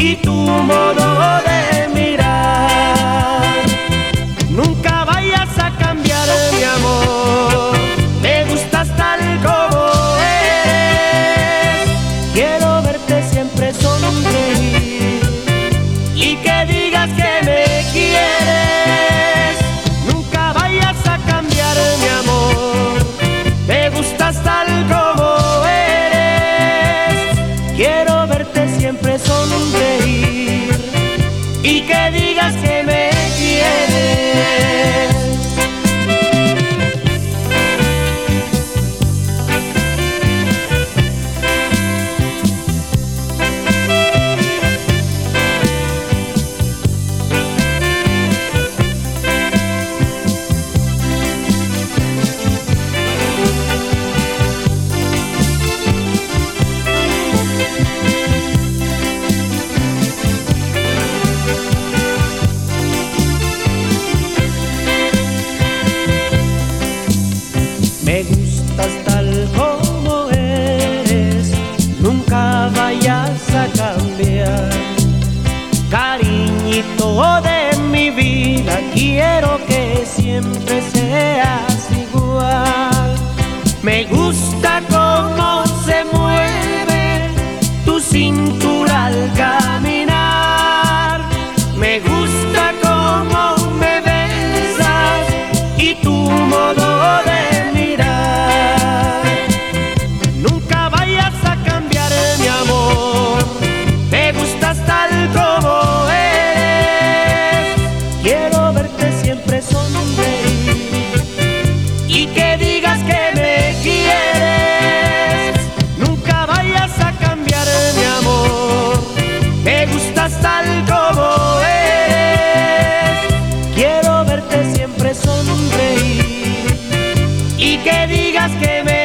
y tu modo de mirar. Nunca vayas a cambiar, mi amor, me gustas tal como eres. Quiero verte siempre sonreír y que digas que me quieres. Nunca vayas a cambiar, mi amor, me gustas tal como eres. Quiero verte siempre sonreír y que digas que me quieres. Me gustas tal como eres, nunca vayas a cambiar. Cariñito de mi vida, quiero que siempre seas igual. Me gusta cómo se mueve tu cintura al caminar. Me gusta cómo me besas y tu modo de tal como eres. Quiero verte siempre sonreír y que digas que me quieres. Nunca vayas a cambiar, mi amor, me gustas tal como eres. Quiero verte siempre sonreír y que digas que me